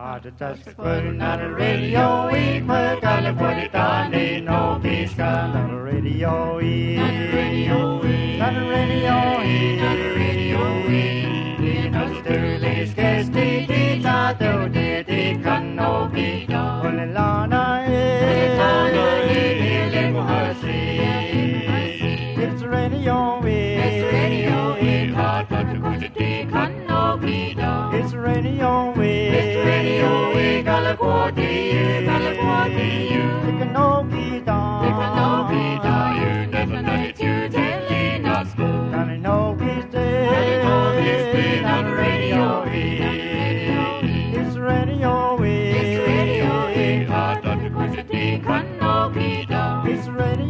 Putting on the radio, we put California, no peace, on the radio, on the radio, on the radio, on the radio, no sterling, scarce the tato, the canopy, on the lana, it's radio, it's radio, hot, but the canopy, it's radio, it's radio, California, California, the canopy, you never know it, you telling us, I know he's dead, on the radio, it's radio, it's radio, hot, but the canopy, it's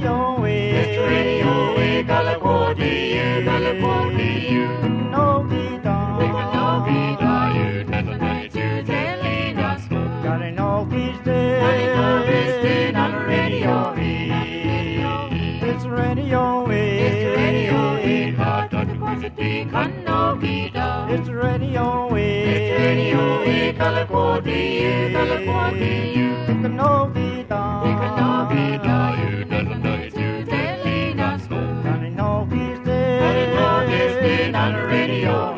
radio, California, California, no guitar, you never know it, you telling us, gotta know he's dead, on the radio, it's radio, hot, but the canopy, it's radio, California, California, the canopy, you never know it, you telling us, gotta know he's dead, on the radio.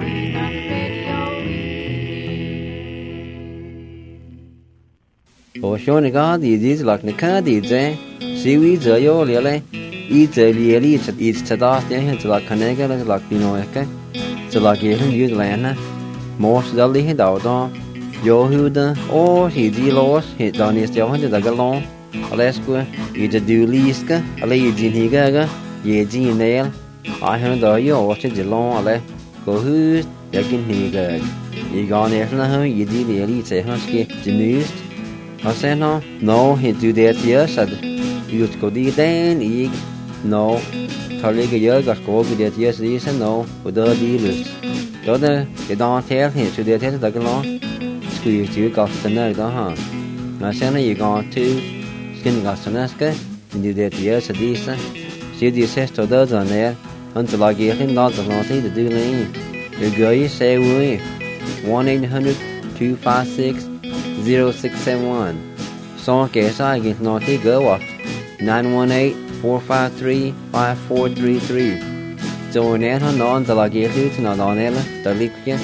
Ở chỗ này có gì gì là cái cái gì thế? Siêu ý giờ yo liền này, ý giờ liền đi chặt ý chặt đó thế hiện là cái này cái là cái nói cái, là cái hình như là na, một giờ đi hết đầu đó, yo hưu đó, ô thì gì lo, hiện đó này sẽ hơn là cái lo, Alaska, ý giờ du lịch cái, lấy ý gì thì cái, ý gì này, ai hơn đó yo ở trên gì lo ale, có hưu, giờ cái gì cái, ý cái này là hơn ý gì liền đi sẽ hơn cái gì I said no, he do that here, said, you go đi đến ý, no, thôi lấy cái giờ gặp cô cái đấy here, said no, ở đó đi được, đó là cái đó theo thì chủ đề theo là cái lo, cứ chịu gặp tình này đó ha, mà xem nó gì còn thứ, skin gặp tình này cái, you do that here, said đi sa, chỉ đi xét cho đó rồi nè, anh chỉ là cái hình đó rồi nó thấy được đi lên, rồi gửi xe vui, 1-800-256 0671. Song kể sai kì nó tí gỡ hoặc 918-453-5433. Rồi nè nó nó anh là kì lưu thì nó đó nè là tờ lý kia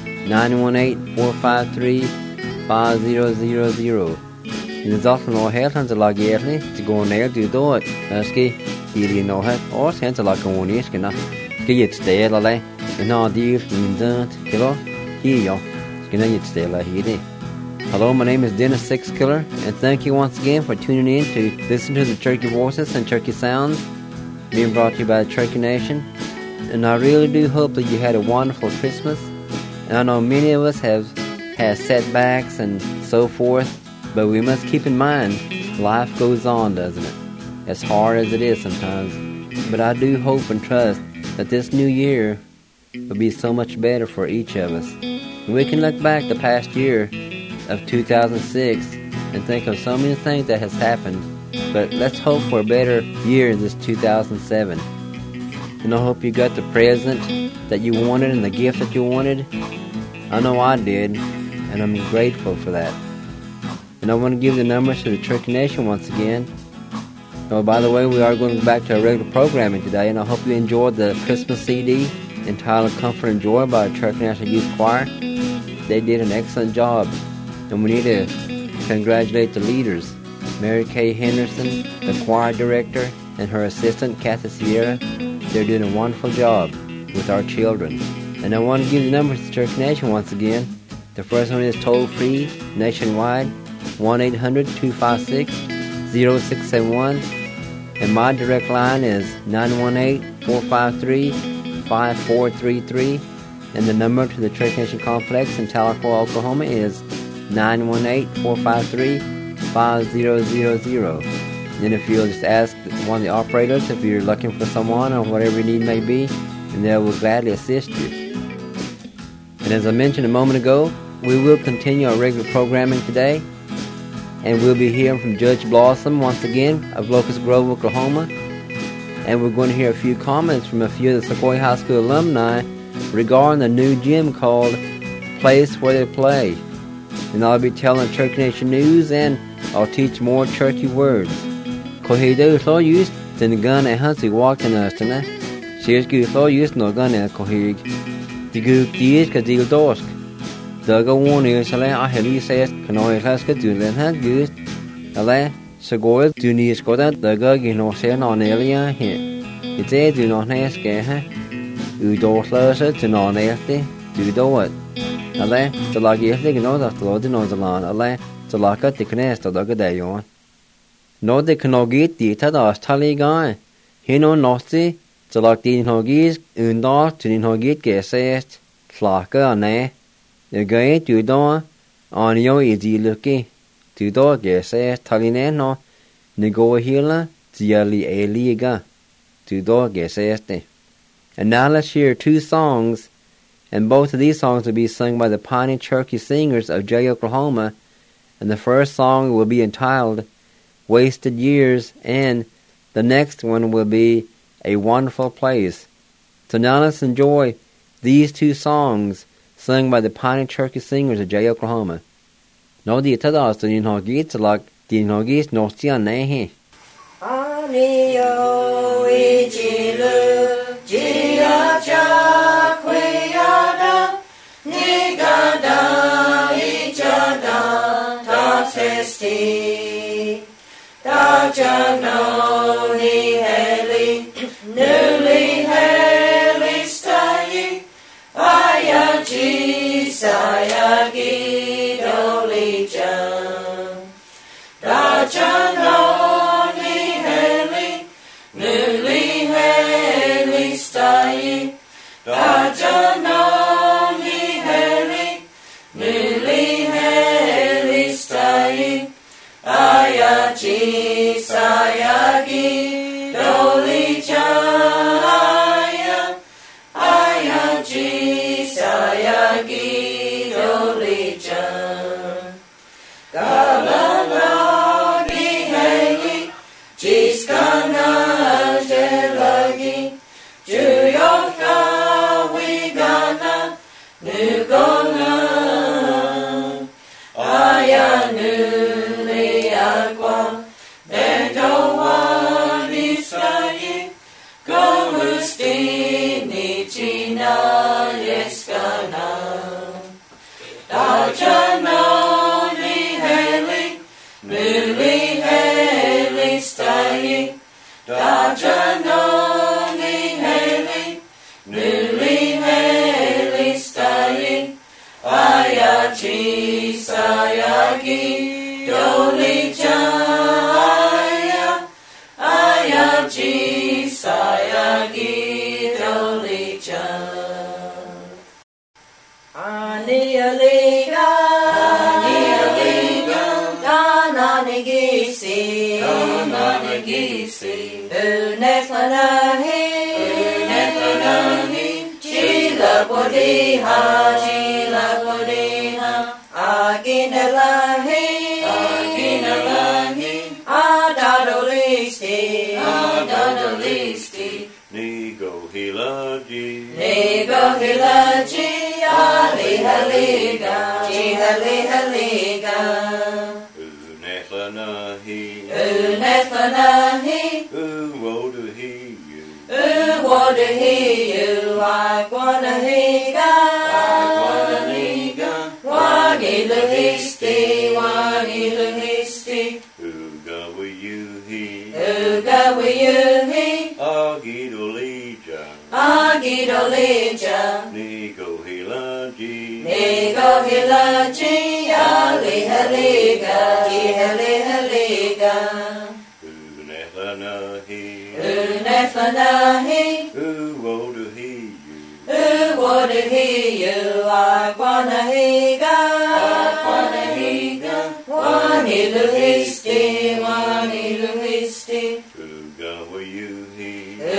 918-453-5000. Nên giọt nó hết hắn là kì lưu thì gồm nè từ đó ski thì đi nó hết ổ sẽ là công lý cái nào cái dịch tế là lấy nó đi nhìn đơn cái đó hi yo cái này dịch tế là hi đi. Hello, my name is Dennis Sixkiller, and thank you once again for tuning in to listen to the Turkey Voices and Turkey Sounds, being brought to you by the Turkey Nation. And I really do hope that you had a wonderful Christmas. And I know many of us have had setbacks and so forth, but we must keep in mind, life goes on, doesn't it? As hard as it is sometimes. But I do hope and trust that this new year will be so much better for each of us. And we can look back the past year of 2006 and think of so many things that has happened, but let's hope for a better year this 2007. And I hope you got the present that you wanted and the gift that you wanted. I know I did, and I'm grateful for that. And I want to give the numbers to the Turkey Nation once again. Oh, by the way, we are going back to our regular programming today, and I hope you enjoyed the Christmas CD entitled Comfort and Joy by the Turkey National Youth Choir. They did an excellent job. And we need to congratulate the leaders, Mary Kay Henderson, the choir director, and her assistant, Kathy Sierra. They're doing a wonderful job with our children. And I want to give the numbers to Turkey Nation once again. The first one is toll-free, nationwide, 1-800-256-0671. And my direct line is 918-453-5433. And the number to the Turkey Nation Complex in Tahlequah, Oklahoma is 918-453-5000. Then if you'll just ask one of the operators if you're looking for someone or whatever your need may be, and they will gladly assist you. And as I mentioned a moment ago, we will continue our regular programming today, and we'll be hearing from Judge Blossom once again of Locust Grove, Oklahoma, and we're going to hear a few comments from a few of the Sequoia High School alumni regarding the new gym called Place Where They Play. and I'll be telling Church Nation news, and I'll teach more churchy words. Kohida is all used, then the gun and Hansi walked in us tonight. She's good all used, no gun and Kohig. The goop dees, Kadil Dosk. Daga one is a lay, I have you says, can always ask a do then had good. A lay, so go do need Scotland, the gug in no saying on alien here. It's a do not ask her. You don't lose it to non earthy, do do it. A lay, the lag earthy, you know that the Lord knows the land, a lay, the lag at the connect of the day on. No, they cannot get the Tadas Tally guy. He no nasty, the lag the Hoggies, and dark to the Hogget get says, Flaka and eh. The guy to do on your easy lucky. To do get says, Tally no, Nego Hilla, the early a liga. To do get says. And now let's hear two songs, and both of these songs will be sung by the Piney Cherokee Singers of Jay, Oklahoma, and the first song will be entitled Wasted Years, and the next one will be A Wonderful Place. So now let's enjoy these two songs sung by the Piney Cherokee Singers of Jay, Oklahoma. No, the tadas the Hoggies like the Hoggies no see on eh. Anio ijilu Jia Quayada Nigada Ijada Taxesti Dajano Ni Heli Nuli Heli Stayi Ayaji Sayagi Dolijan Dajano Dajanoni heli, nuli heli stai, ayaji sayagi doli jaya, ayaji sayagi doli jaya. Galanagi heli, jiskana jelagi, juyoka. Nugona aya nuli agua bedoa nisai komustini china yeskana dajanoni heli nuli heli stai dajanoni heli nuli heli stai ayaji sayagi doli jaya ayaji sayagi doli jaya Anialiga dananigisi uneflanahi Jila Bodhiha, Aginalahi, Adadolisti, Nego Hilaji, Ali Haliga, Uneflanahi, Would he you? I wanna higa. Wagi luhisti. Uga will you he? Agidolija. Nego Hilaji. Ali Haliga. Uneflanahi. Who would he you? I wanna higa. Wani luhisti. Uga will you he?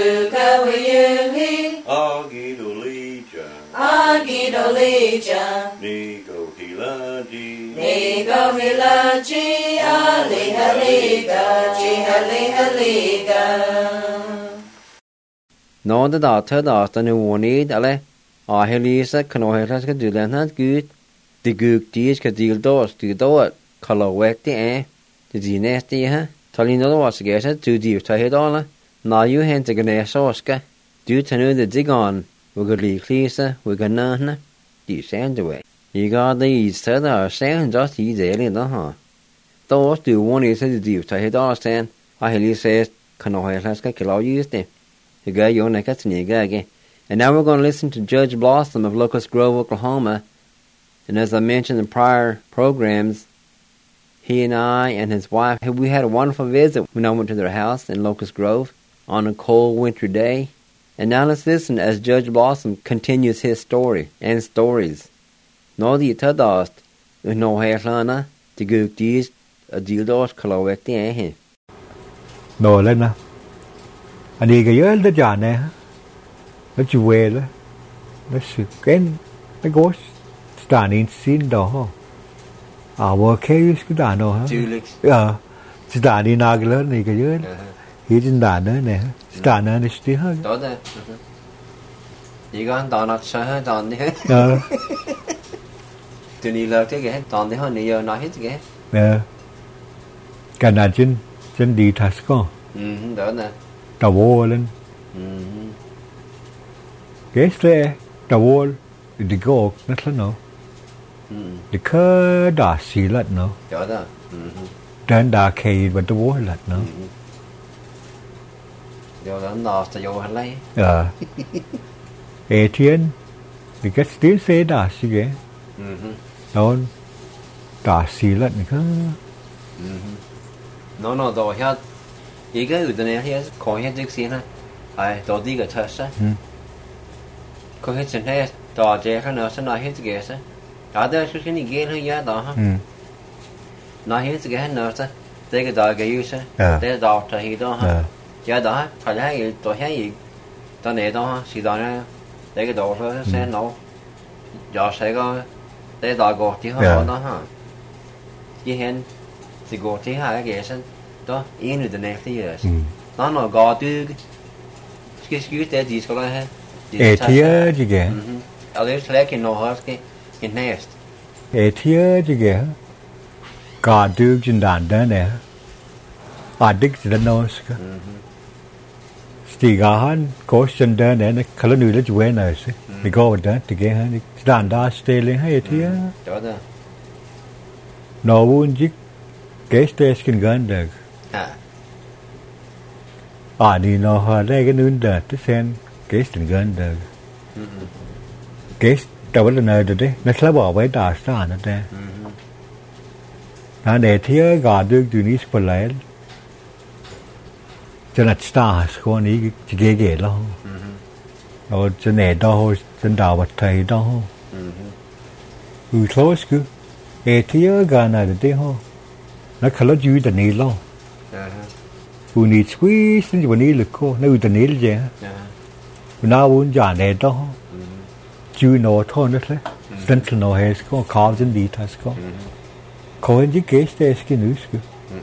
Agidolija. Nego Hilaji. Ali Haliga. No, the daughter, the new one need, Ale. I Lisa, can I have to do that? Not good. The gook dies ka deal doors to do it. Color wet the eh. The nasty ha. Tali no was to get it to deal to head on. Now you hand to gonna soska. Do to know the dig on. We could leave Lisa. We could none. You send away. You got the east to the sand just eat daily no huh. Those do one is to deal to head on stand. I hear says can I have a kilo used it. The guy you neck at again. And now we're going to listen to Judge Blossom of Locust Grove, Oklahoma. And as I mentioned in prior programs, he and I and his wife, we had a wonderful visit when I went to their house in Locust Grove on a cold winter day. And now let's listen as Judge Blossom continues his story and stories. No the tadast, no hairlana, the gook dees, a deal doors, colowek the eh. No, Lena. And he got the Jane. Let's wait. Let's again. The ghost standing seen the our case could I know her? Yeah. Standing Nagler, nigga. He didn't done, Stanner is still her. You got Donald Shaher down there. Do you love to get down the honey? You're not hit again. Yeah. Can I just đi Tasco? Đó nè. Tàu vô lên. Cái xe tàu vô đi go nó thế nào? Đi khơi đá xì lật nó. Đó đó. Trên đá khay bên tàu vô lật nó. Vô đó nó sẽ vô hành lấy. Thiên thì cái tiếng xe đá xì ghé. Đó đá xì lật này khơi. Nó đồ hết. Ý cái người ta này hết có hết dịch xin ha. Ai đồ đi cái thật sao? Có hết chuyện hết đồ chế cái nó sẽ nói hết cái sao? Ở đây cái này ghê hơn giá đó ha. Nói hết cái nó sao? Đây cái đồ cái yêu sao? Đây đồ cho hi đó ha. Giá đó phải là cái đồ hết gì? Tao này đó ha, xí đó này. Đây cái đồ thôi sẽ nấu. Giờ sẽ có đây đồ gọt chứ không đó ha. Chỉ hen thì gọt chứ hai cái sao? Đó, yên rồi này thì nó gò tư cái tế gì có là thiê gì kìa ở đây sẽ cái nó hết cái nest thiê gì kìa gò tư trên đàn đó nè đích thì nó thì gà hắn có trên đó nè nó khá là nhiều là chuyện này chứ thì có đó thì cái hắn đàn đó stay lên hay thiê đó đó nó vốn chứ cái stay skin gun được đi nó hồi đây cái nướng đợt cái sen cái tình gần được cái tao vẫn là nơi được đấy nó sẽ bỏ với đà sản ở đây nó để thiê gà được từ ní sport lại cho nên stars có ní chỉ ghê lo rồi cho nên đó chân đào vật thầy đó close cứ thiê gà này được đấy ho nó khá là vui tình ý lo need squeeze nênวันนี้ lực cô nó uống tình ý vậy nó uống giả này đó chưa nó thôi nữa đấy dân nó hay có khảo dân đi thật có có những cái cái nữ chứ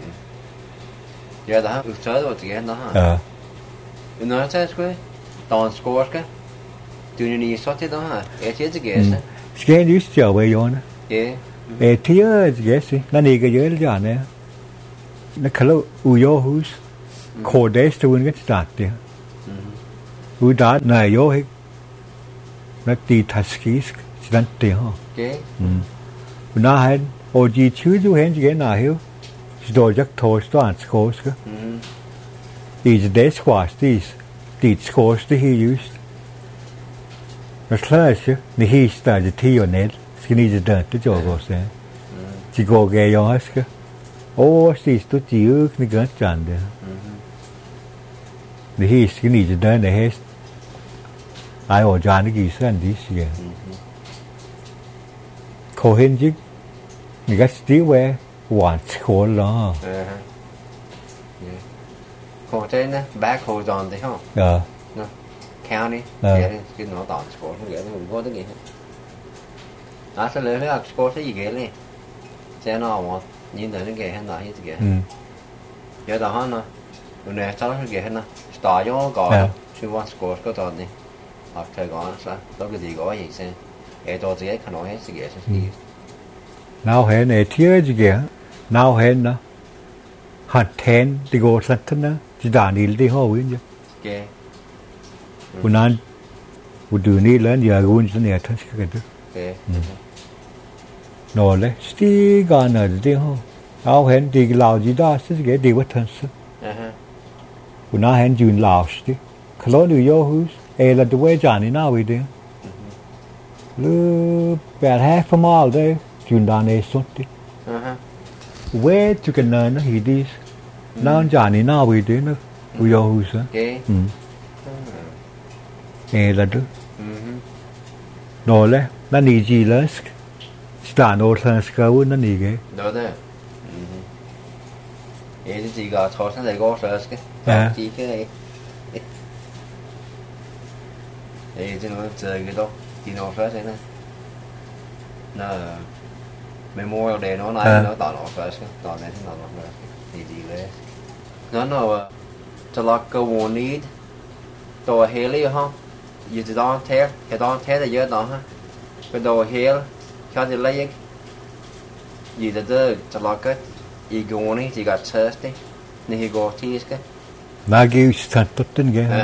giờ đó chơi rồi thì nó ha nó sẽ cái đòn score cái từ này số thế đó ha cái thế cái nữ trở về rồi nè thế cái gì nó này cái gì giả này nó khá là uyo hus Codes to win get started. Who that na yo he na ti taskis dan te ho. Okay. Na had og chu du hen ge na hiu. Sto jak to stand scores. Is this squash these did scores the he used. The slash the he started ti on it. Skinny the dirt to job was there. Chỉ go ge yo haska. Siis to tiu ni gan chan de. The he skinny the dirt the he ai ở gian cái gì sang đi xí khó hơn chứ người ta still wear one khó lo khó thế nè back hold on đấy không no county cái nó tỏn khó không nghĩa mình có cái gì hết sẽ lấy cái khó thế gì cái này sẽ nó mà nhìn thấy cái hay là như thế cái giờ đó nó bữa nay cháu cái hay nó start vô có chú want score có tỏn đi thời gian sao đó cái gì có gì xem cái đồ gì ấy khả năng hết sự kiện Now hen a tears again. Now hen na. Had 10 to go something na. Chỉ đàn đi đi hoa win chứ. Okay. Unan. Udu ni lan ya gun chân ya thas cái đó. Okay. Nó le. Sti gan na đi hoa. Now hen đi lao gì đó sẽ cái đi vật thân sự. Unan hen jun lao sti. Kalau nu yo hus. Là the way Johnny now we do. Lu about half a mile there. Jun đàn ấy xuất đi. Where to can learn he dis. Now Johnny now we do no. We yo hus. Okay. Là đó. Nó le. Nó ni gì lớn. Stan old thân skau nó ni cái. Đó đấy. Vậy thì chỉ có thọ sang đây có sợ cái. Chỉ cái này. Thì nó chơi cái đó thì nó phải thế này nó memorial day nó này nó tạo nó phải tạo này thì nó phải thì gì đấy nó cho là cái one need đồ heli không như thế đó thế cái đó thế là giờ đó ha cái đồ hel cho thì lấy gì đó cho là cái gì cái one chỉ có chơi đấy này có thì cái Nó kêu sẵn tốt tên cái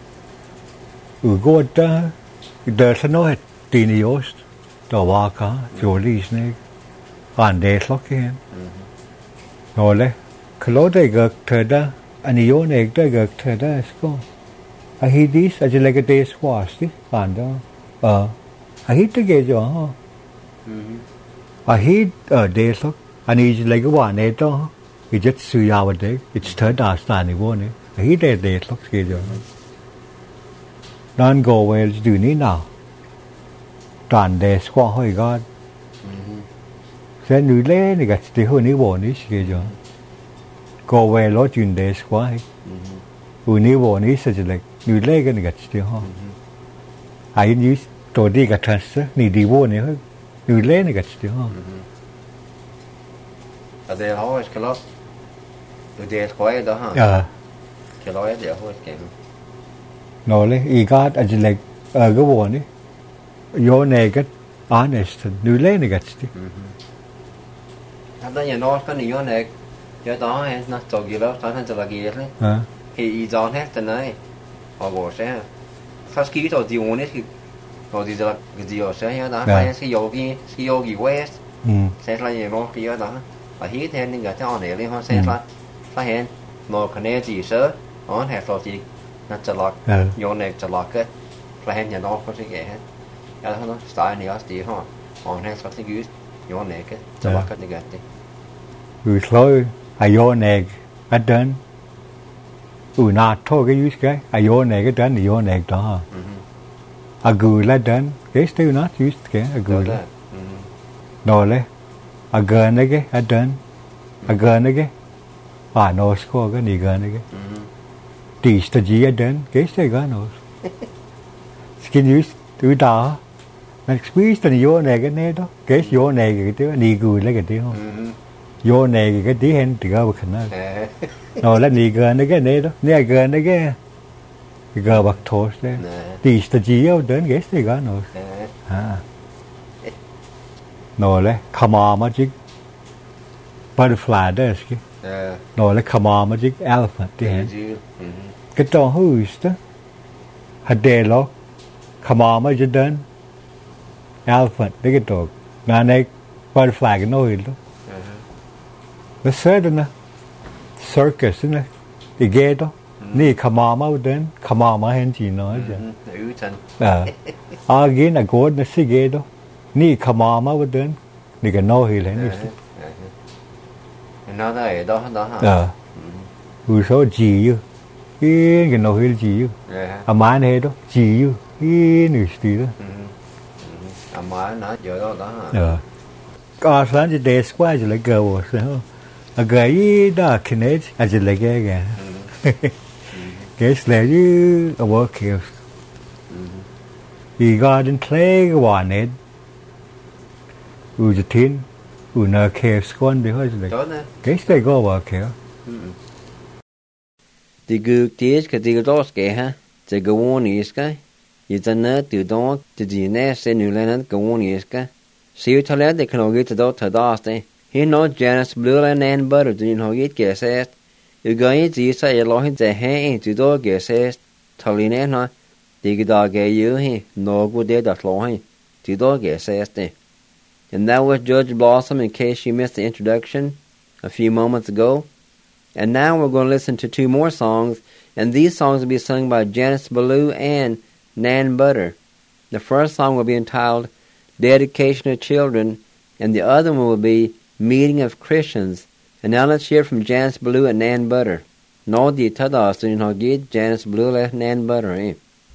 God der så nå din I ost der var ka jolisne han det lokke nå le klode gak tada ani yo ne gak tada sko a hidis a jelega des wasti han da a hit ge jo ha a hit des lok ani jelega wa ne to I just su ya wa de it's third stan ni wo ne a hit des lok ge jo non go well do ni now toàn đề qua hỏi God sẽ nữ lẽ này cái thì hơn ní bộ ní cái gì go well lo chuyện đề qua hay ní bộ ní sẽ là nữ lẽ cái này cái thì ho hay như tôi đi cái transfer ní đi bộ này hơn nữ lẽ này cái thì ho ở đây họ cái đó từ đề qua đó ha cái đó để họ cái nó lấy ý God ở đây cái bộ này yo negat honest nu le negat sti Hata nhà nó có nhiều này giờ đó hay nó cho gì đó cho nên cho là gì đấy thì dọn hết từ này họ bỏ sẽ phát kỹ cho gì muốn thì có gì là cái gì ở sẽ đó phải cái yogi west sẽ là nhà nó cái đó và hít thêm những cái cho này lên họ sẽ là phải hiện một cái này gì sớ họ hết rồi gì nó cho là yo này cho là cái phải hiện nhà nó có cái hết đó nó style này thì họ hết phát cái yo này cái cho là cái này ừ thôi ayo neg adan na thôi cái use cái ayo neg cái dan ayo neg đó agu la dan cái still not used cái agu la no le agan cái adan agan cái no score cái ni gan cái ti sta ji adan cái still gan no skin use tu da na squeeze the ayo neg cái này đó cái ayo neg cái tiếng ni gu la cái tiếng không vô này cái tí hen thì gơ bạc nó rồi là nị gơ nó cái này đó nị gơ nó cái gơ bạc thos đấy tí là chỉ ở đến cái gì cả rồi rồi là kama magic butterfly đấy cái rồi là kama magic elephant thì hen cái trò hús đó hạt đê lo kama magic đến elephant đấy cái trò này butterfly cái nồi đó nó sẽ đó nè circus nè thì ghê đó nè khama máu đến khama mà hen chỉ nói chứ cái là cố nó sẽ ghê đó nè khama máu đến nè cái nói thì lấy nè nó đây đó hả số gì chứ cái nói gì chứ mà này đó gì chứ cái này gì đó mà nó giờ đó hả có sáng thì để qua rồi lại gờ sao cái đó cái này à chỉ là cái là như ở work here thì garden play cái hoàn này chỉ thiên nợ care con để hơi cái này có work here thì cứ tiếc cái đó cái ha chỉ cái one is cái giờ nó từ đó thì gì nè sẽ nhiều lên cái one is cái See you till they can get to dot to dusty. He no Janus blue and nan butter do you know it guesses. You go in to say a lot the hay to dog guesses. Talinena, dig dog you he, no good dead at law. To dog guesses. And that was Judge Blossom in case you missed the introduction a few moments ago. And now we're going to listen to 2 more songs, and these songs will be sung by Janice Ballou and Nan Butter. The first song will be entitled Dedication to Children, and the other one will be Meeting of Christians. And now let's hear from Janice Ballou and Nan Butter. No di tada student ho gid Janice Ballou and Nan Butter, eh?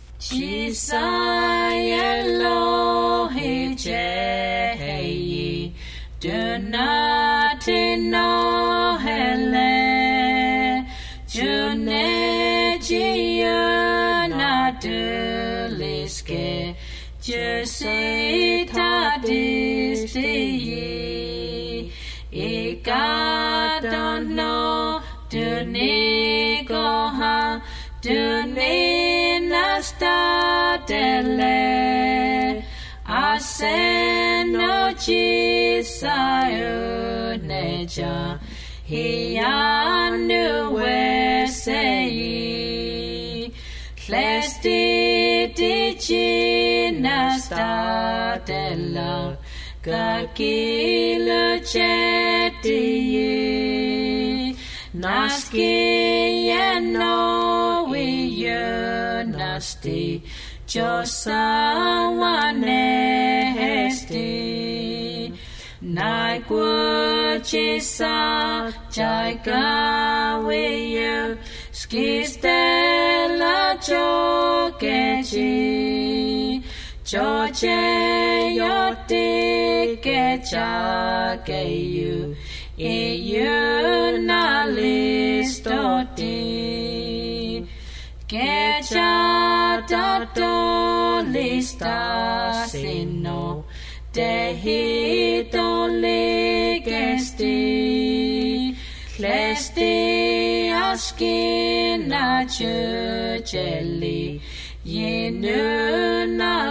Do not know hele, June not liske, just I don't know, do ni go ha, do ni nasta dele. I say no chisаю neja, he anu we say, Clesti dici nasta della, kakilo cheti, naski no we nasti. Josa wanesti, naikuchisa jaika wiyu, skistela chokechi, choche yoti kecha keyu, iyu na listoti. Kecha tato lista sino dehito ligesti Klesti askina chucheli Yenu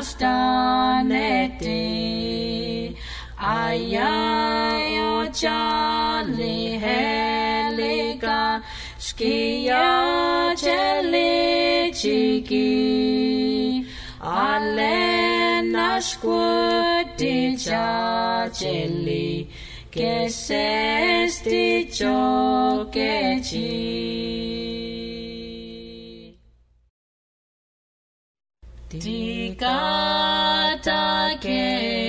nastaneti Ayayo chali helika Skia jelly chiki Alena squati jelly Kesesti chokechi Tikata ke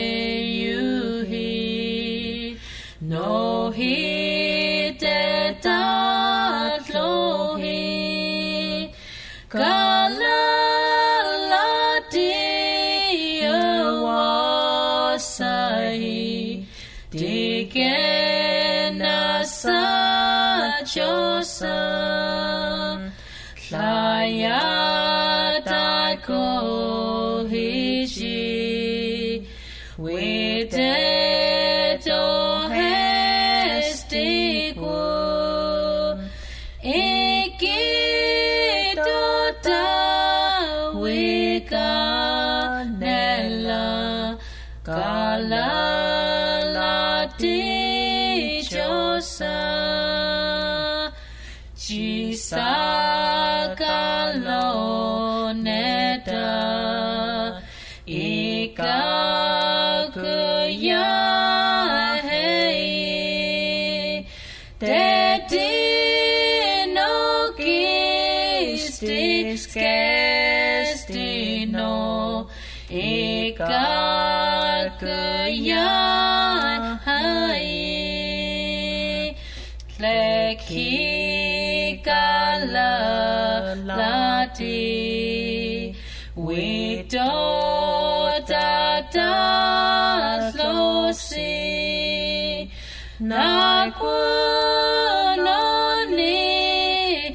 yuhi No hite tatlohi Kalalati wasai Dikena sachosa Layata kohiji Witeto hestiku Ikitota wikanela Kalalati chosa Chisakalo-neta ikakuya-hei Tetino-kistis-kestino ikakuya-hei Leki-kalalati Wito-tata-losi Nakunoni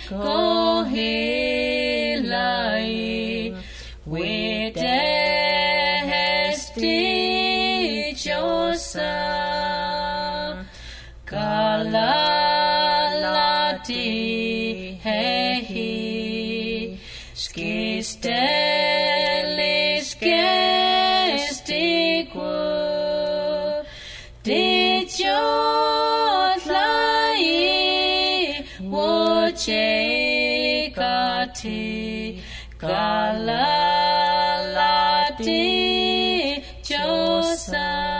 kohilai Wite-hesti-chosa Kalalati hehi Skistelis gestiku jot lai wo che ka ti Galalati Josa.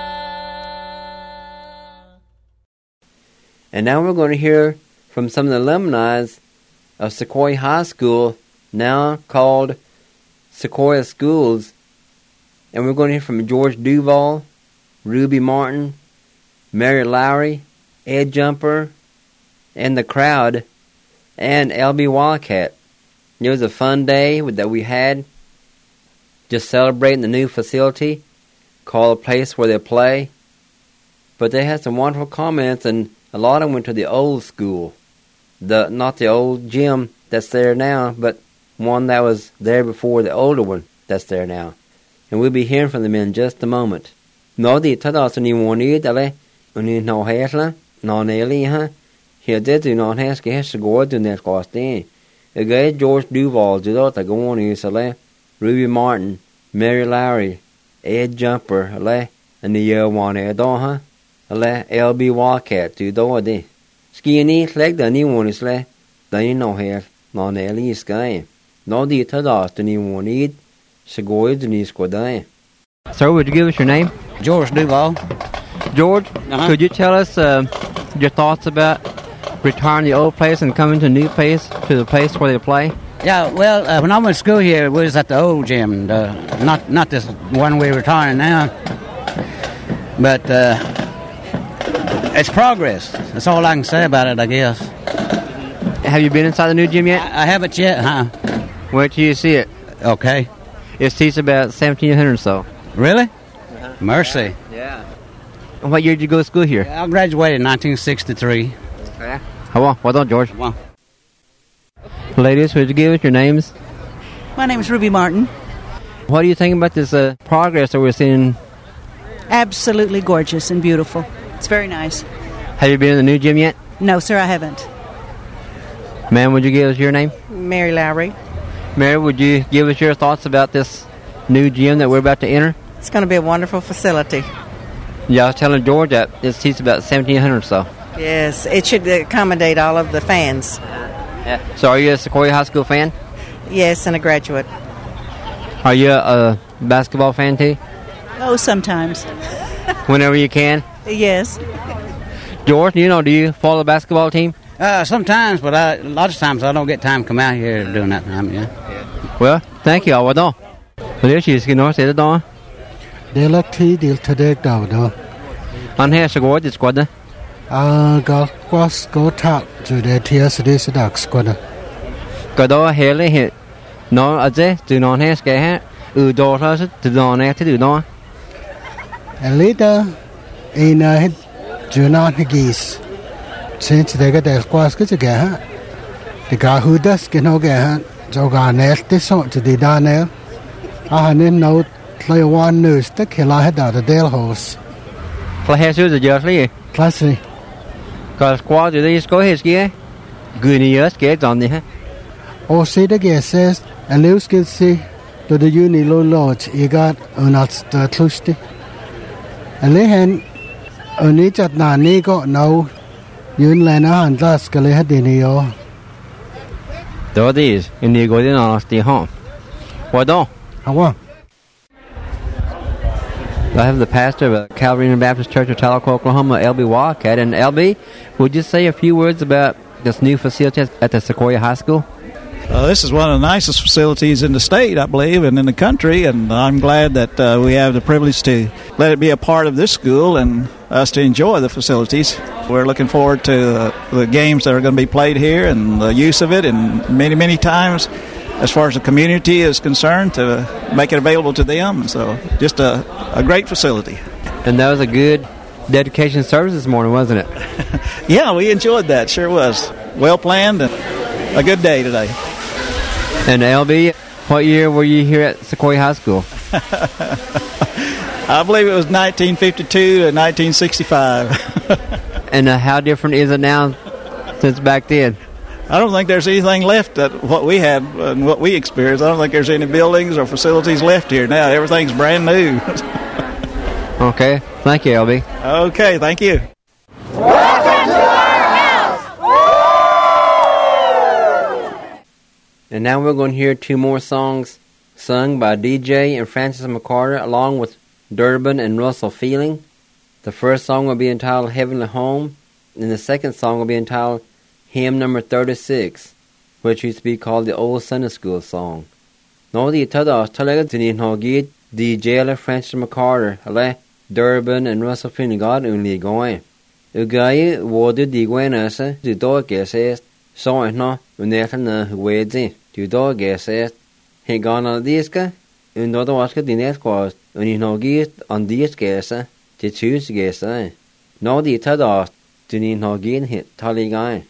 And now we're going to hear from some of the alumni of Sequoia High School, now called Sequoia Schools. And we're going to hear from George Duval, Ruby Martin, Mary Lowry, Ed Jumper, and the crowd, and LB Wildcat. It was a fun day that we had, just celebrating the new facility called A Place Where They Play. But they had some wonderful comments, and a lot of them went to the old school. Not the old gym that's there now, but one that was there before the older one that's there now. And we'll be hearing from them in just a moment. Nói đi thật đó ni muốn đi đấy, anh nói hết là, nói này li ha, hiện tại tụi nó hết cái sự gọi tụi nó có tiền. Cái George Duval tụi đó tại công ty là Ruby Martin, Mary Lowry, Ed Jumper là anh nhớ one ở đó ha, là LB Wildcat tụi đó đi. Skinny like the new one is là, they know hết, nói này li cái. Nói đi thật đó tụi ni muốn đi, sự gọi tụi ni có đấy. Sir, would you give us your name? George Duval. George, could you tell us your thoughts about retiring the old place and coming to a new place, to the place where they play? Yeah, well, when I went to school here, we was at the old gym, not this one we're retiring now. But it's progress. That's all I can say about it, I guess. Have you been inside the new gym yet? I haven't yet, huh? Wait till you see it. Okay. It seats about 1,700 or so. Really? Mercy. Yeah. And what year did you go to school here? I graduated in 1963. Okay. Well done, George. Come on. Ladies, would you give us your names? My name is Ruby Martin. What do you think about this progress that we're seeing? Absolutely gorgeous and beautiful. It's very nice. Have you been in the new gym yet? No, sir, I haven't. Ma'am, would you give us your name? Mary Lowry. Mary, would you give us your thoughts about this new gym that we're about to enter? It's going to be a wonderful facility. Yeah, I was telling George that it seats about 1,700 or so. Yes, it should accommodate all of the fans. Yeah. So are you a Sequoia High School fan? Yes, and a graduate. Are you a basketball fan too? Oh, sometimes. Whenever you can? Yes. George, do you follow the basketball team? Sometimes, but a lot of times I don't get time to come out here during that time, yeah. Well, thank you. Well done. Well, she is going to say They like tea, they'll take down. Anh hay squad this squad. Got was go talk to the tears this dark squad. Cái đó hay là hiện nó ở đây từ nó hay cái ha đó là từ nó này từ nó. And later in Junan Higgies since they got the squad cái cái ha the guy who does cái nó cái ha cho gà này this sort to the down there. Nên nó lấy one news tất cả là hết ở Dale House. Là hay số giờ lấy. Classy. Cái squad từ đây có hết kia. Người này cái dọn đi ha. Oh, see the guest says, and Lewis can see to the uni low lodge, you got on the Tuesday. And they had only just now, got no Yunlana and Laska, they had in your. Đó đi, anh đi gọi đến nó thì hả? What do? How? I have the pastor of Calvary Union Baptist Church of Tahlequah, Oklahoma, LB Wildcat. And LB, would you say a few words about this new facility at the Sequoia High School? This is one of the nicest facilities in the state, I believe, and in the country, and I'm glad that we have the privilege to let it be a part of this school and us to enjoy the facilities. We're looking forward to the games that are going to be played here and the use of it, and many, many times as far as the community is concerned to make it available to them. So just a great facility. And that was a good dedication service this morning, wasn't it? Yeah, we enjoyed that. Sure was. Well planned and a good day today. And LB, what year were you here at Sequoia High School? I believe it was 1952 to 1965. And how different is it now since back then? I don't think there's anything left that what we had and what we experienced. I don't think there's any buildings or facilities left here now. Everything's brand new. Okay. Thank you, LB. Okay, thank you. And now we're going to hear two more songs sung by DJ and Francis McCarter along with Durbin and Russell Feeling. The first song will be entitled Heavenly Home, and the second song will be entitled Hymn number 36, which used to be called the Old Sunday School Song. Now the tada talaga dini hogi DJ Francis McCarter ale Durbin and Russell Feeling God only going. Ugai wodu digwenasa du do gese so no unetna wedi du do gese he gana diska undo do waska dinet kwas uni hogi on dis gese to choose gese. Now the tada dini hogi hit taligai.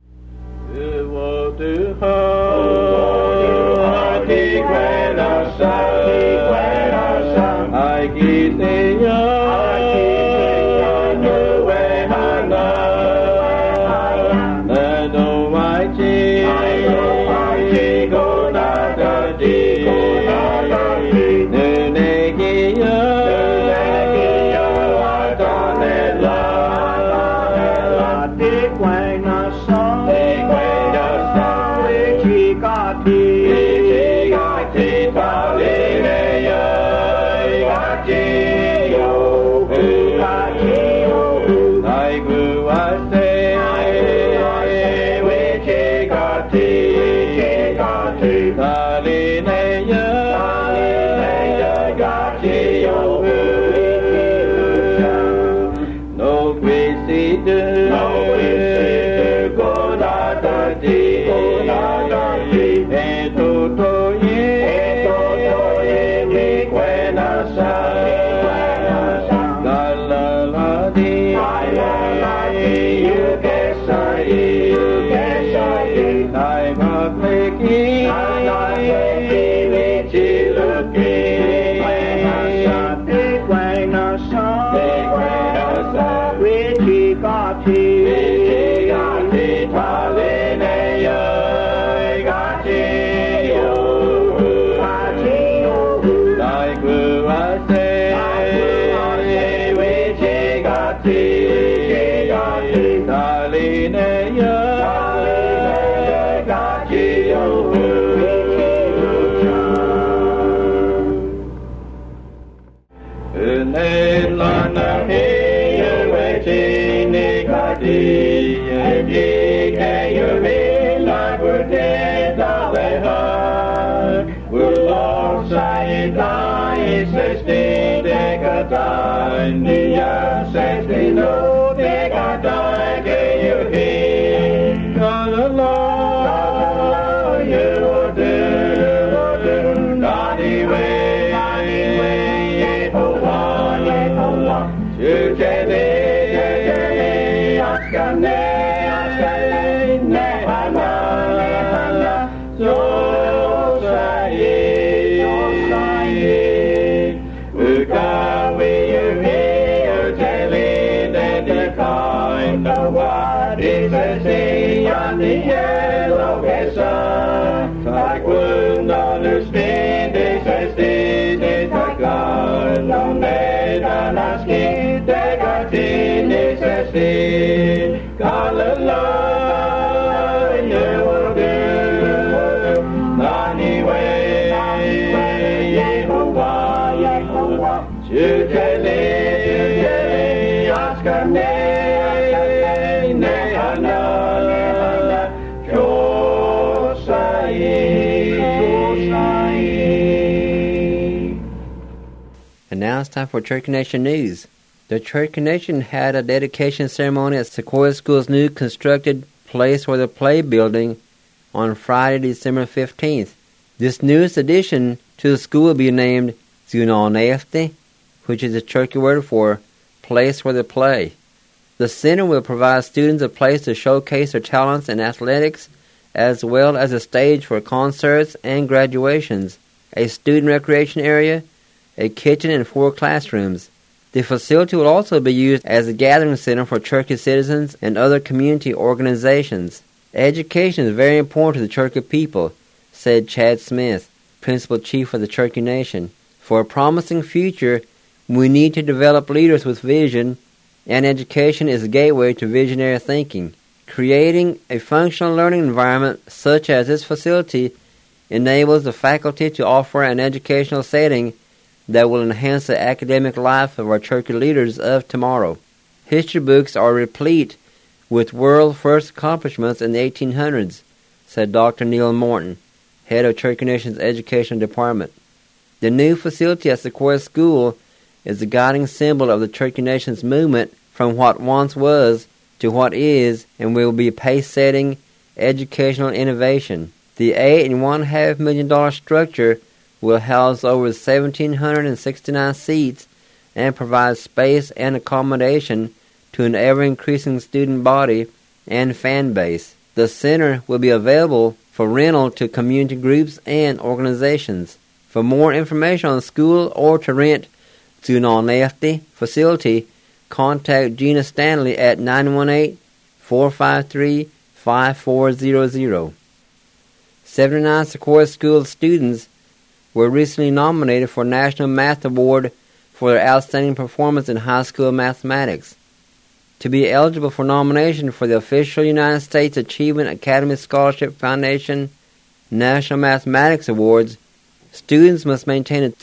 And now it's time for Church Connection News. The Church Connection had a dedication ceremony at Sequoia School's new constructed Place for the Play building on Friday, December 15th. This newest addition to the school will be named Zunalnefte, which is the Cherokee word for Place for the Play. The center will provide students a place to showcase their talents in athletics, as well as a stage for concerts and graduations, a student recreation area, a kitchen, and 4 classrooms. The facility will also be used as a gathering center for Cherokee citizens and other community organizations. Education is very important to the Cherokee people, said Chad Smith, Principal Chief of the Cherokee Nation. For a promising future, We need to develop leaders with vision, and education is a gateway to visionary thinking. Creating a functional learning environment such as this facility enables the faculty to offer an educational setting that will enhance the academic life of our church leaders of tomorrow. History books are replete with world-first accomplishments in the 1800s, said Dr. Neil Morton, head of Church Nation's Education Department. The new facility at Sequoia School is the guiding symbol of the Church Nation's movement from what once was to what is and will be pace-setting educational innovation. The $8.5 million structure will house over 1,769 seats and provide space and accommodation to an ever-increasing student body and fan base. The center will be available for rental to community groups and organizations. For more information on the school or to rent the non-lefty facility, contact Gina Stanley at 918-453-5400. 79 Sequoia School students were recently nominated for National Math Award for their outstanding performance in high school mathematics. To be eligible for nomination for the official United States Achievement Academy Scholarship Foundation National Mathematics Awards, students must maintain a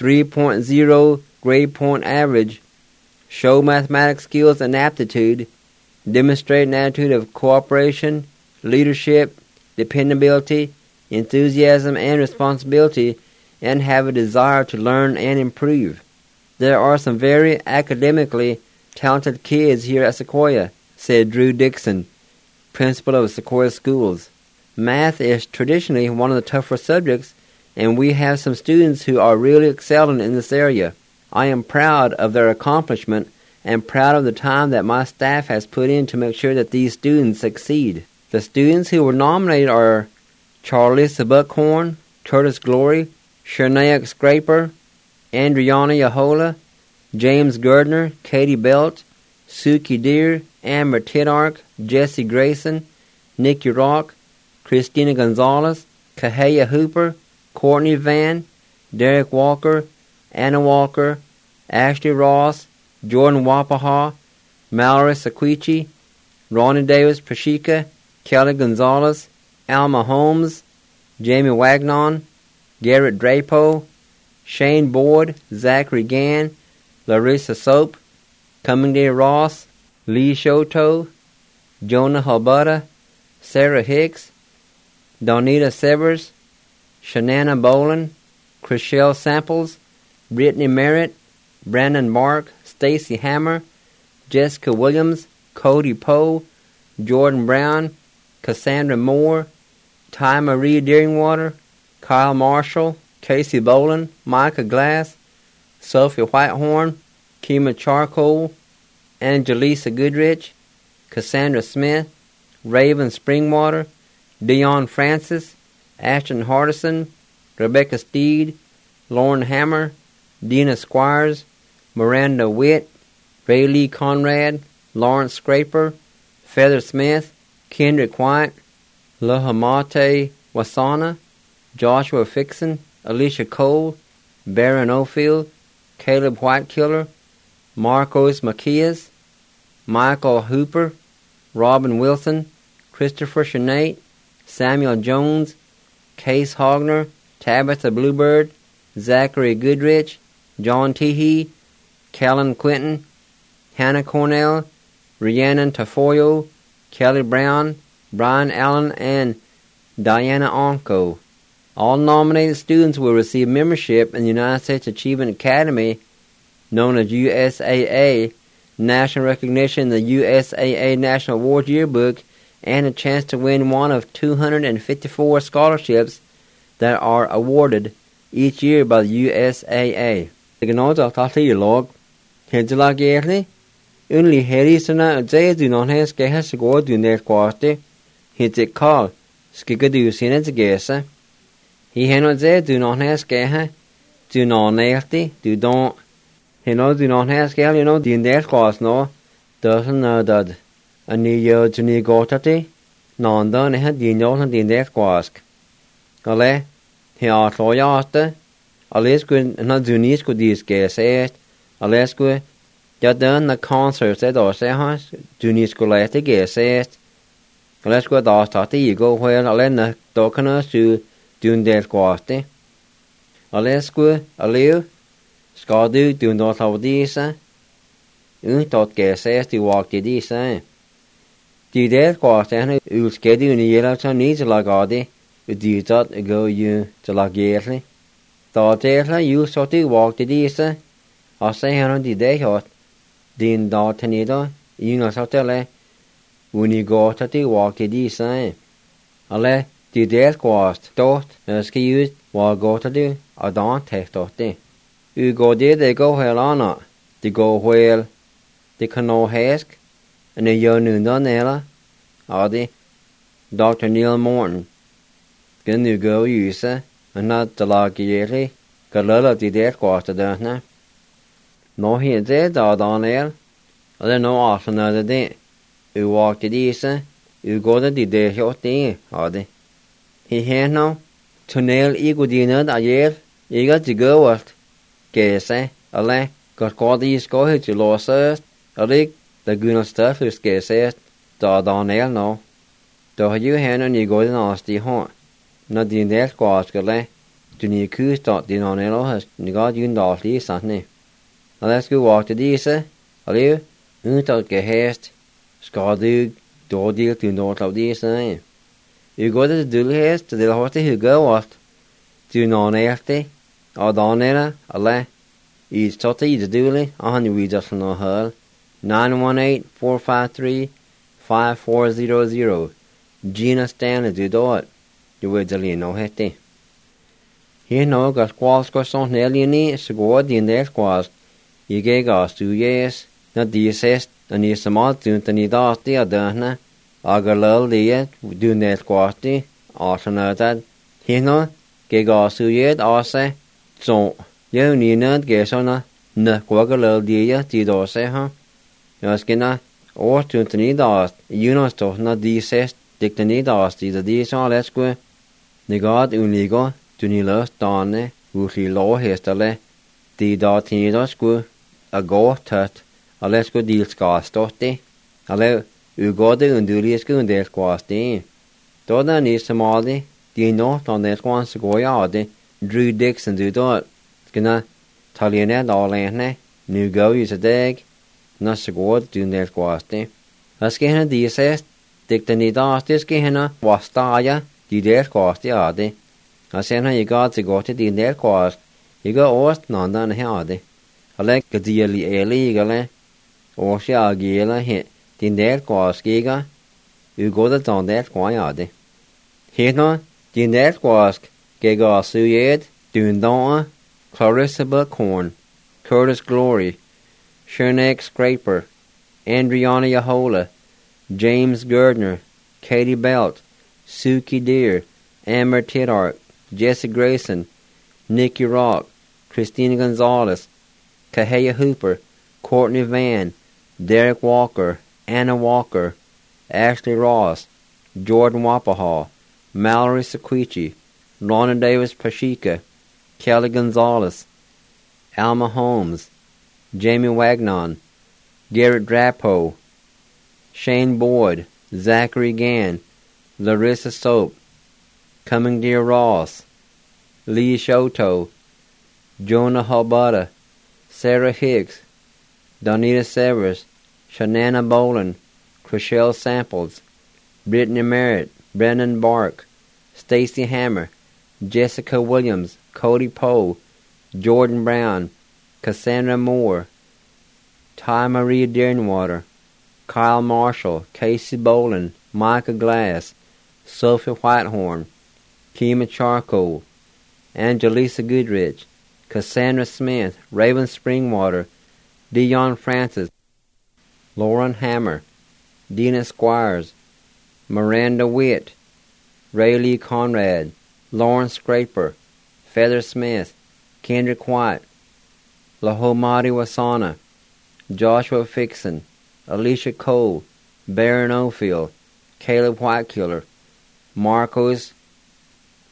3.0 grade point average, show mathematics skills and aptitude, demonstrate an attitude of cooperation, leadership, dependability, enthusiasm, and responsibility, and have a desire to learn and improve. There are some very academically talented kids here at Sequoia, said Drew Dixon, principal of Sequoia Schools. Math is traditionally one of the tougher subjects, and we have some students who are really excelling in this area. I am proud of their accomplishment and proud of the time that my staff has put in to make sure that these students succeed. The students who were nominated are Charlissa Buckhorn, Curtis Glory, Shernaiah Scraper, Andriana Yahola, James Gardner, Katie Belt, Suki Deer, Amber Tiddark, Jesse Grayson, Nikki Rock, Christina Gonzalez, Kahaya Hooper, Courtney Van, Derek Walker, Anna Walker, Ashley Ross, Jordan Wapaha, Mallory Saquichi, Ronnie Davis Prashika, Kelly Gonzalez, Alma Holmes, Jamie Wagnon, Garrett Drapo, Shane Board, Zachary Gann, Larissa Soap, Cummingday Ross, Lee Shoto, Jonah Halbutta, Sarah Hicks, Donita Severs, Shanana Boland, Chriselle Samples, Brittany Merritt, Brandon Mark, Stacy Hammer, Jessica Williams, Cody Poe, Jordan Brown, Cassandra Moore, Ty Marie Deeringwater, Kyle Marshall, Casey Boland, Micah Glass, Sophia Whitehorn, Kima Charcoal, Angelisa Goodrich, Cassandra Smith, Raven Springwater, Dion Francis, Ashton Hardison, Rebecca Steed, Lauren Hammer, Dina Squires, Miranda Witt, Raylee Conrad, Lawrence Scraper, Feather Smith, Kendrick White, Lahamate Wasana, Joshua Fixon, Alicia Cole, Baron Ofield, Caleb Whitekiller, Marcos Macias, Michael Hooper, Robin Wilson, Christopher Shenate, Samuel Jones, Case Hogner, Tabitha Bluebird, Zachary Goodrich, John Teehee, Callan Quinton, Hannah Cornell, Rhiannon Tafoyo, Kelly Brown, Brian Allen, and Diana Onko. All nominated students will receive membership in the United States Achievement Academy, known as USAA, national recognition in the USAA National Award Yearbook, and a chance to win one of 254 scholarships that are awarded each year by the USAA. Only Harrisona Jay non has gas go to net quarter. Hit a call, Skigadu Sinets Gessa. He had do not has gaha, do not nasty, do don't. He knows do not has gal, you know, the net cost no, doesn't know that. A new year to new gotati, non done had the note the net cost. He are toy after, at least could not do needs could these gas, Alesque, ja done the concerts at or say has, do need scholastic says. Alesque da stati go where Alena docanas to doing their squaste. Alesque, Aleu, Scadu do not have these. Thought says to walk to these. Die der squaste and you schedule in the year to needs like Adi, with you thought go you to like yearly. Thought there you sort to walk to these. I say on the day hot. Din da tenido, you know so tell when you go to walk to these. Ale, the der squast, thought, as used, what go to do, I don't take thought. You go there, they go well on it. They go well, they can no hask, and the young new done ella, Adi, Dr. Neil Morton. Can you go use and not the log yearly, got a little the der squast, don't know. No, he did, on air. I don't know often another day. You walk to these, you go to the day short day, Adi. He had no to nail ego dinner a year, you got to go with. Guess, Ale, got called these go to lost us, a rig, the good stuff is guess, on air no. Though you hand on you go to nasty haunt. Not the near squash, Gale, to new coos dot the non has got you nasty something. Now let's go walk to these, Aleu, until get haste, Scadu, door deal to north of these. You go to the dual haste to the horse who go off, do non after, or down there, Ale, each totty the dually, on we just no hull, 918-453-5400, Gina Stanley do it, you will delay no hete. Here no got squaws got some nearly so go in their squaws. You get gas 2 years, not the assessed, and you small tune to need off the other, I got little there, do net squatty, also know that. Here no, get gas 2 years, also, so, you need not guess on a, no, quagga little dear, did also, huh? You're skinner, or tune to need off, you know, stuff not the assessed, dick to need off, the these all let's go. The god unigo, to need lost donne, who he law hastily, the dot need us go. A go tut, a let's go deal scarstotti. A let you go to undulius go in their squasti. Doda needs some oddy, the not on their squans to go yardy, Drew Dixon do dot. Skinna, Talianet all lane, new go use a dag, not so good doing their squasti. A skinna the assessed, dick the need asty skinna, was staya, the their squasti addy. I send her you got to go to the their squast, you go ost none done hardy. I like the dearly illegal, or she agila hit, din der quaskiga, you go the don der quayade. Here no, din der quask, gega suyed, dundon, Clarissa Buckhorn, Curtis Glory, Sherneck Scraper, Andriana Yahola, James Gardner, Katie Belt, Suki Deer, Amber Tidart, Jesse Grayson, Nikki Rock, Christina Gonzalez, Kahea Hooper, Courtney Van, Derek Walker, Anna Walker, Ashley Ross, Jordan Wapaha, Mallory Sequici, Lorna Davis Pacheca, Kelly Gonzalez, Alma Holmes, Jamie Wagnon, Garrett Drapo, Shane Boyd, Zachary Gann, Larissa Soap, Coming Dear Ross, Lee Shoto, Jonah Halbutta, Sarah Hicks, Donita Severs, Shanana Boland, Chriselle Samples, Brittany Merritt, Brendan Bark, Stacy Hammer, Jessica Williams, Cody Poe, Jordan Brown, Cassandra Moore, Ty Marie Dearnwater, Kyle Marshall, Casey Boland, Micah Glass, Sophie Whitehorn, Kima Charcoal, Angelisa Goodrich, Cassandra Smith, Raven Springwater, Dion Francis, Lauren Hammer, Dina Squires, Miranda Witt, Rayleigh Conrad, Lawrence Scraper, Feather Smith, Kendrick White, Lahomadi Wasana, Joshua Fixon, Alicia Cole, Baron Ofield, Caleb Whitekiller, Marcos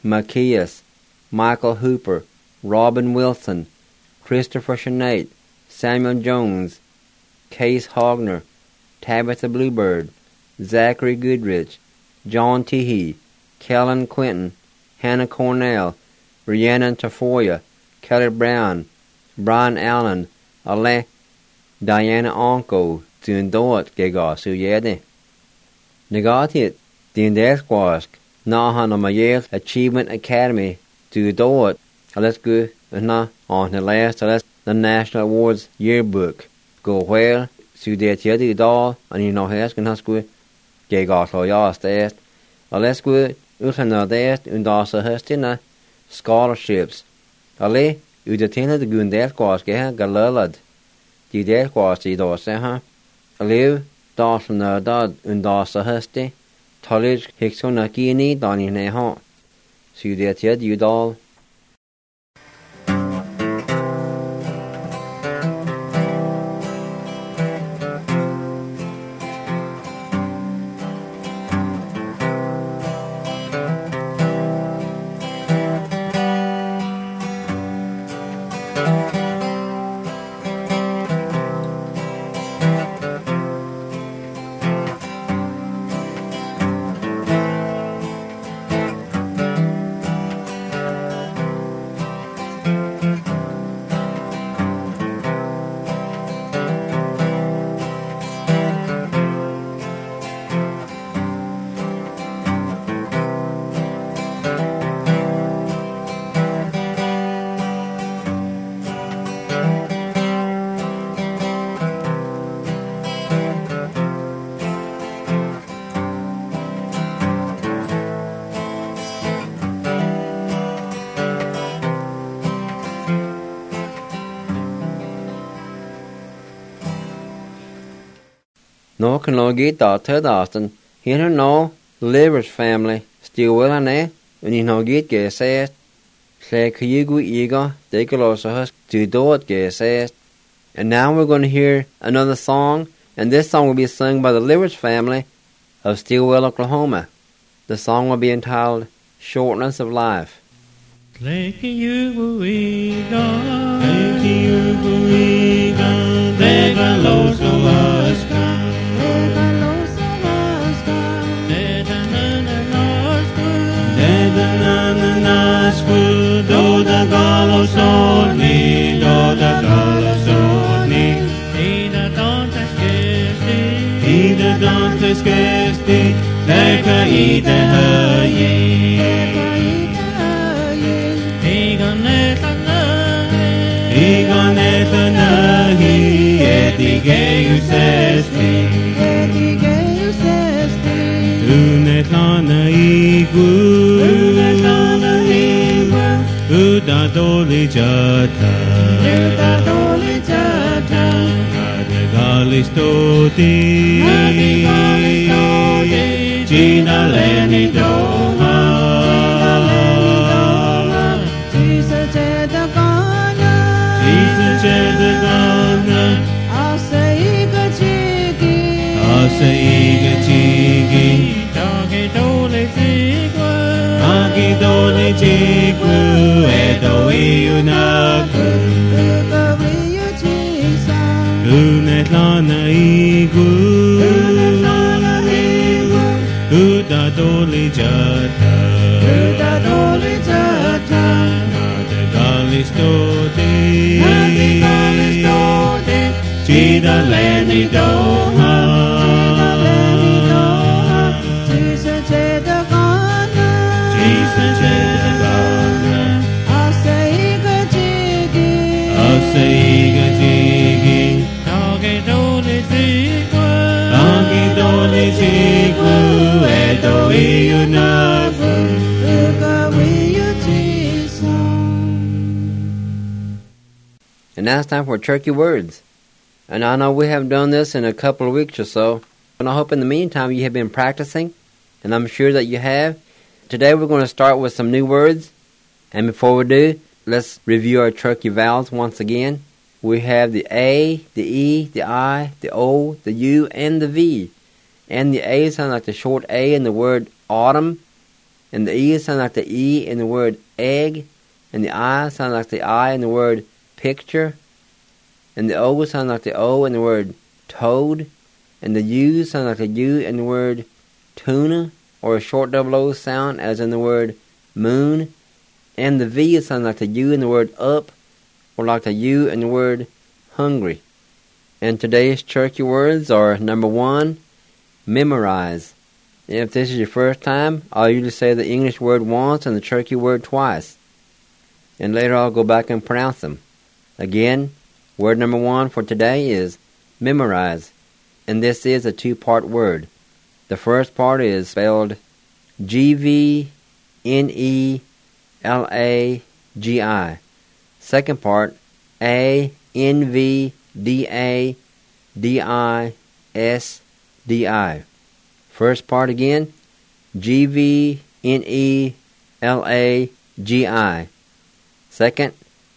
Macias, Michael Hooper, Robin Wilson, Christopher Shanate, Samuel Jones, Case Hogner, Tabitha Bluebird, Zachary Goodrich, John Teehee, Kellen Quinton, Hannah Cornell, Rhiannon Tafoya, Kelly Brown, Brian Allen, Ale, Diana Onko, Tun Doat, Gega Suyede. Negatit, Din Desquask, Nahan of Yale Achievement Academy, to Doat, let's go, na, on the last, let's the National Awards Yearbook. Go well, Sudet Yedi Doll, and you know, Haskin Husku, Gega Soyast, let's go, Utana Dest, Undasa Hustina, scholarships. Ale, Udatina the Gundesquask, Galulad. Die Desquask, die Dosa, Ale, Dawson Dod, Undasa Husti, Tullage Hicksona Guinea, Donny Neha. Sudet Yedi Doll. No can lo get that to Austin. Here no Livers family still well on there, and you know get says. Say Kayugu Ega, they could also husk to do it says. And now we're going to hear another song, and this song will be sung by the Livers family of Stillwell, Oklahoma. The song will be entitled Shortness of Life. Do the gallows on me, do the gallows on me. Ida don't escape, leka ida haye. Egon etanahi, etigeus esti. Unetlana igu. Uda doli jata, Nadagali stoti, Gina leni doha, Tisa jedagana, Asaiga chigi, Agi doli jigwa, Edo iunaku, Unetlana igu, Uda doli jata, Nadagali stoti, Chida leni doha, Asaiga jigi, Agi doli jigwa, Edo iunaku, And now it's time for Turkey Words. And I know we haven't done this in a couple of weeks or so, and I hope in the meantime you have been practicing, and I'm sure that you have. Today we're going to start with some new words, and before we do, let's review our Turkey vowels once again. We have the A, the E, the I, the O, the U, and the V. And the A sounds like the short A in the word autumn, and the E sounds like the E in the word egg, and the I sounds like the I in the word picture. and the O sounds like the O in the word toad, and the U sounds like the U in the word tuna, or a short double O sound as in the word moon, and the V sounds like the U in the word up, or like the U in the word hungry. And today's churchy words are: number 1, memorize. If this is your first time, I'll usually say the English word once and the churchy word twice, and later I'll go back and pronounce them. Again, word number 1 for today is memorize, and this is a 2-part word. The first part is spelled Gvnelagi. Second part, Anvdadisdi. First part again, Gvnelagi. Second,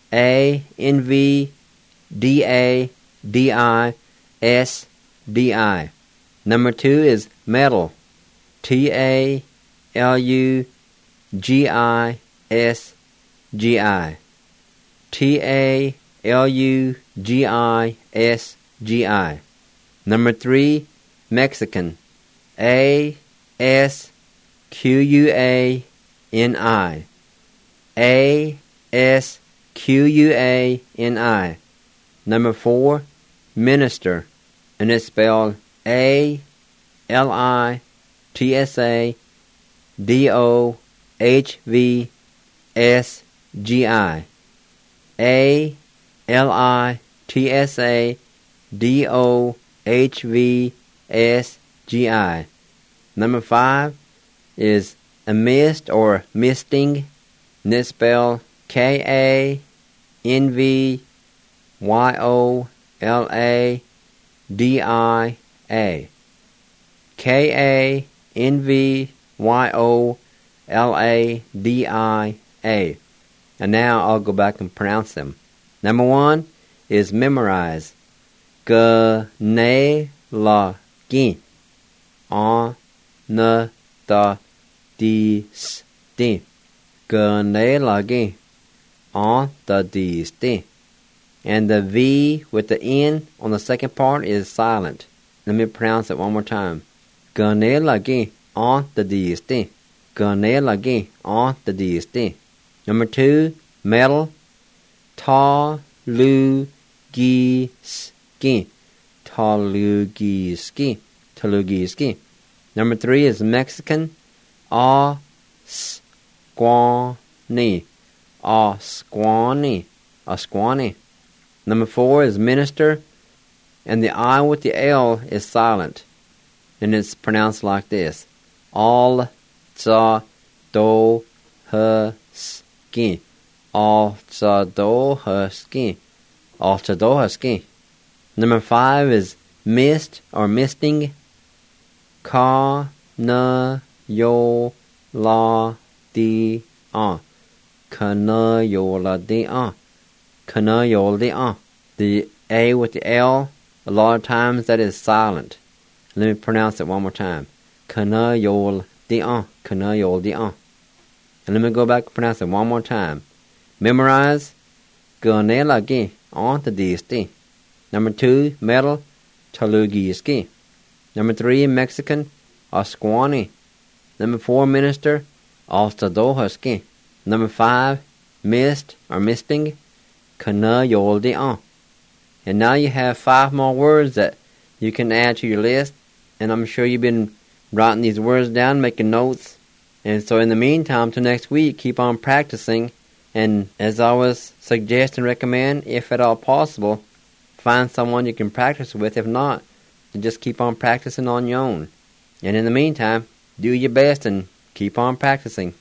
Anvdadisdi. Number 2 is metal. Taluggisgi. Taluggisgi. Number 3, Mexican. Asquani. Asquani. Number 4, minister, and it's spelled Alitsadohvi. Alitsadohvi. Number 5 is a mist or misting, and it's spelled Kanvyola. Kanvyola. And now I'll go back and pronounce them. Number 1 is memorize. Gnelagi. Anadadisti. Gnelagi. Anadadisti. And the V with the N on the second part is silent. Let me pronounce it one more time. Gnelagi. Anadadisti. Gnelagi. Anadadisti. Number 2, metal. Taluggisgi. Taluggisgi. Taluggisgi. Number 3 is Mexican. Asquani. Asquani. Asquani. Number 4 is minister, and the I with the L is silent, and it's pronounced like this: Alitsadohvi. Alitsadohvi. Alitsadohvi. Number 5 is mist or misting. Kanayoladi. Kanayoladi. Kanayoladi. The A with the L, a lot of times that is silent. Let me pronounce it one more time. Kanayoladi. Kanayoladi. And let me go back and pronounce it one more time. Memorize. Gnelagi. Anadadisti. Number 2, metal. Taluggisgi. Number 3, Mexican. Asquani. Number 4, minister. Alitsadohvi. Number 5, mist or misting. Kanayoladi. And now you have 5 more words that you can add to your list. And I'm sure you've been writing these words down, making notes. And so in the meantime, till next week, keep on practicing. And as I always suggest and recommend, if at all possible, find someone you can practice with. If not, just keep on practicing on your own. And in the meantime, do your best and keep on practicing.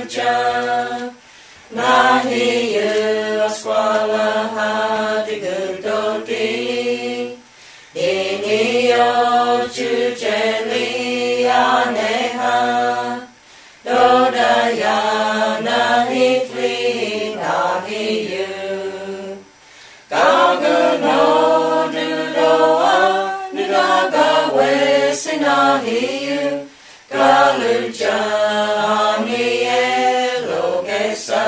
lucha. Nahi yu squala ha de gudoti. Ini yo chujeli aneha. Doda ya nahi fli nahi yu. Gaga no dudoa nudaga we sinahi yu. Galuja ani elogesa.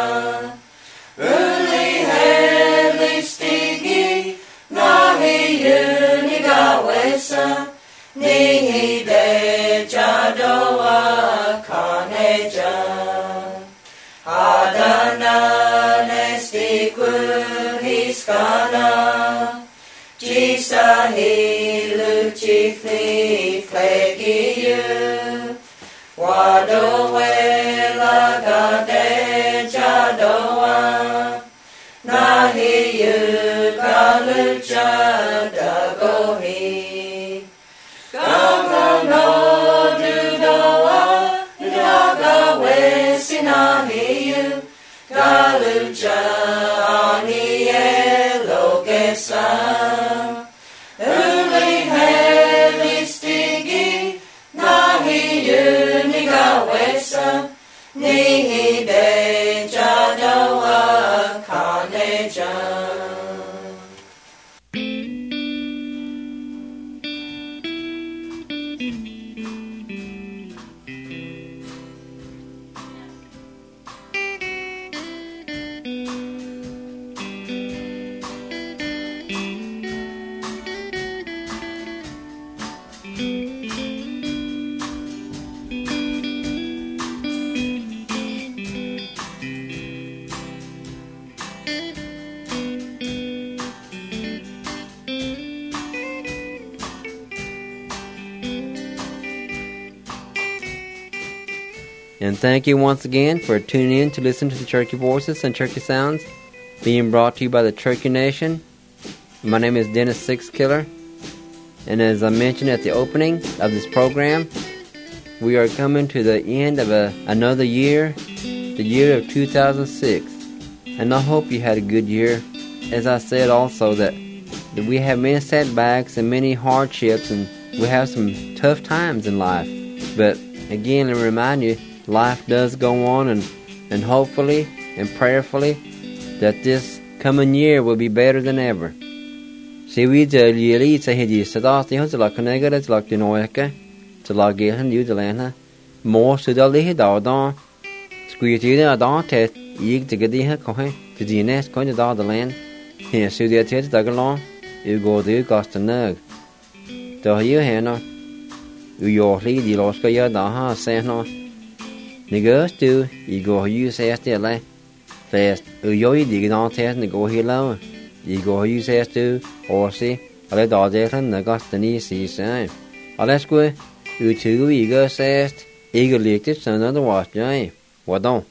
Uli heli stigi nahi yu nigawesa. Nihi de jadoa kaneja. Adana nestiku hiskana. Jisa hilu chifli flegiyu. Wado wela gade jadoa. Nahi yu kalucha dagohi. Ganga no dudoa, daga we sinahiyu, galuja ani elogesa. Uli heli stigi, nahi yu nigawesa, nihi de jadoa kaneja. And thank you once again for tuning in to listen to the Cherokee Voices and Cherokee Sounds being brought to you by the Cherokee Nation. My name is Dennis Sixkiller, and as I mentioned at the opening of this program, we are coming to the end of another year, the year of 2006. And I hope you had a good year. As I said also that we have many setbacks and many hardships, and we have some tough times in life. But again, I remind you, life does go on, and hopefully and prayerfully that this coming year will be better than ever. See, we the yearly say he is that the house like a it's like the noeka to log in you the land more to the lih down squeeze you down test you to get the coin to the nest coin the land here so the test dug along you go there cost a nug to you hannah you lead the lost go ya da say no niggas do you go use as the like fast you dig down test and go here low you go use as to or see I let all the and the got the knee see say I let's go you two you go says eager licked it another watch what don't